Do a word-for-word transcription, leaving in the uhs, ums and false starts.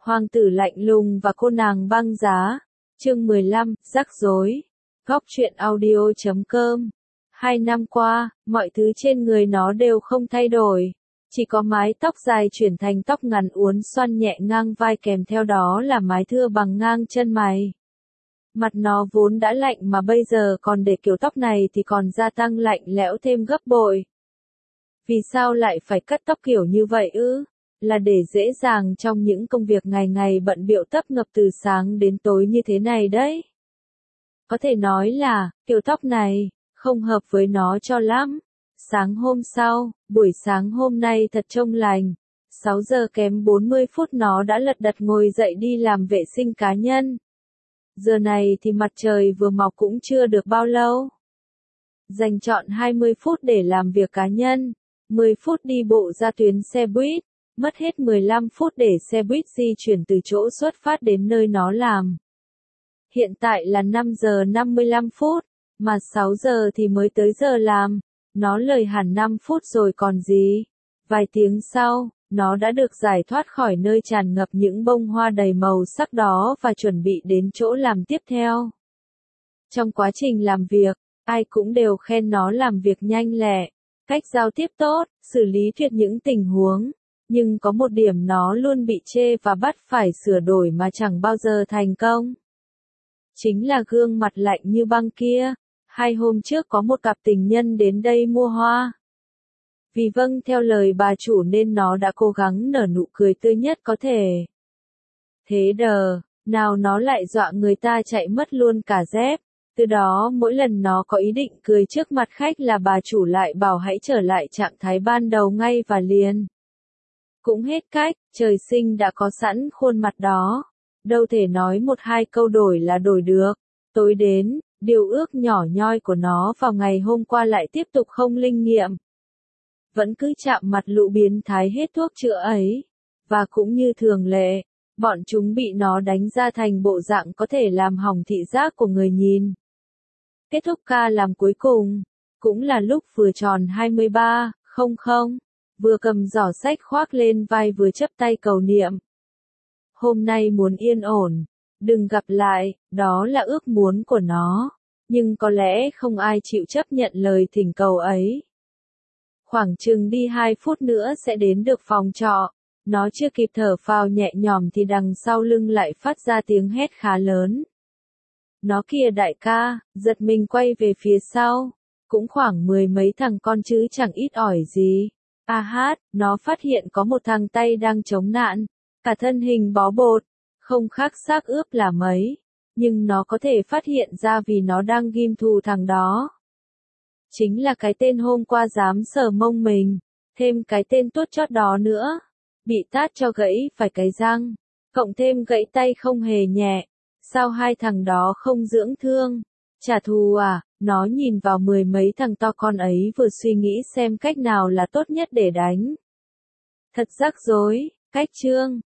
Hoàng tử lạnh lùng và cô nàng băng giá. Chương mười lăm, rắc rối. Góc truyện audio chấm com. Hai năm qua, mọi thứ trên người nó đều không thay đổi. Chỉ có mái tóc dài chuyển thành tóc ngắn uốn xoăn nhẹ ngang vai, kèm theo đó là mái thưa bằng ngang chân mày. Mặt nó vốn đã lạnh mà bây giờ còn để kiểu tóc này thì còn gia tăng lạnh lẽo thêm gấp bội. Vì sao lại phải cắt tóc kiểu như vậy ư? Là để dễ dàng trong những công việc ngày ngày bận bịu tấp ngập từ sáng đến tối như thế này đấy. Có thể nói là, kiểu tóc này, không hợp với nó cho lắm. Sáng hôm sau, buổi sáng hôm nay thật trông lành. sáu giờ kém bốn mươi phút nó đã lật đật ngồi dậy đi làm vệ sinh cá nhân. Giờ này thì mặt trời vừa mọc cũng chưa được bao lâu. Dành trọn hai mươi phút để làm việc cá nhân, mười phút đi bộ ra tuyến xe buýt, mất hết mười lăm phút để xe buýt di chuyển từ chỗ xuất phát đến nơi nó làm. Hiện tại là năm giờ năm mươi lăm phút, mà sáu giờ thì mới tới giờ làm. Nó lười hẳn năm phút rồi còn gì. Vài tiếng sau, nó đã được giải thoát khỏi nơi tràn ngập những bông hoa đầy màu sắc đó và chuẩn bị đến chỗ làm tiếp theo. Trong quá trình làm việc, ai cũng đều khen nó làm việc nhanh lẹ, cách giao tiếp tốt, xử lý tuyệt những tình huống. Nhưng có một điểm nó luôn bị chê và bắt phải sửa đổi mà chẳng bao giờ thành công. Chính là gương mặt lạnh như băng kia. Hai hôm trước có một cặp tình nhân đến đây mua hoa. Vì vâng theo lời bà chủ nên nó đã cố gắng nở nụ cười tươi nhất có thể. Thế đờ, nào nó lại dọa người ta chạy mất luôn cả dép. Từ đó mỗi lần nó có ý định cười trước mặt khách là bà chủ lại bảo hãy trở lại trạng thái ban đầu ngay và liền. Cũng hết cách, trời sinh đã có sẵn khuôn mặt đó. Đâu thể nói một hai câu đổi là đổi được. Tối đến, điều ước nhỏ nhoi của nó vào ngày hôm qua lại tiếp tục không linh nghiệm. Vẫn cứ chạm mặt lũ biến thái hết thuốc chữa ấy. Và cũng như thường lệ, bọn chúng bị nó đánh ra thành bộ dạng có thể làm hỏng thị giác của người nhìn. Kết thúc ca làm cuối cùng, cũng là lúc vừa tròn hai mươi ba, không không, vừa cầm giỏ sách khoác lên vai vừa chắp tay cầu niệm. Hôm nay muốn yên ổn, đừng gặp lại, đó là ước muốn của nó. Nhưng có lẽ không ai chịu chấp nhận lời thỉnh cầu ấy. Khoảng chừng đi hai phút nữa sẽ đến được phòng trọ. Nó chưa kịp thở phào nhẹ nhõm thì đằng sau lưng lại phát ra tiếng hét khá lớn. Nó kìa đại ca, giật mình quay về phía sau. Cũng khoảng mười mấy thằng con chứ chẳng ít ỏi gì. A hát, nó phát hiện có một thằng tay đang chống nạn. Cả thân hình bó bột, không khác xác ướp là mấy. Nhưng nó có thể phát hiện ra vì nó đang ghim thù thằng đó. Chính là cái tên hôm qua dám sờ mông mình, thêm cái tên tuốt chót đó nữa. Bị tát cho gãy phải cái răng, cộng thêm gãy tay không hề nhẹ. Sao hai thằng đó không dưỡng thương? Trả thù à? Nó nhìn vào mười mấy thằng to con ấy vừa suy nghĩ xem cách nào là tốt nhất để đánh. Thật rắc rối, cách chương.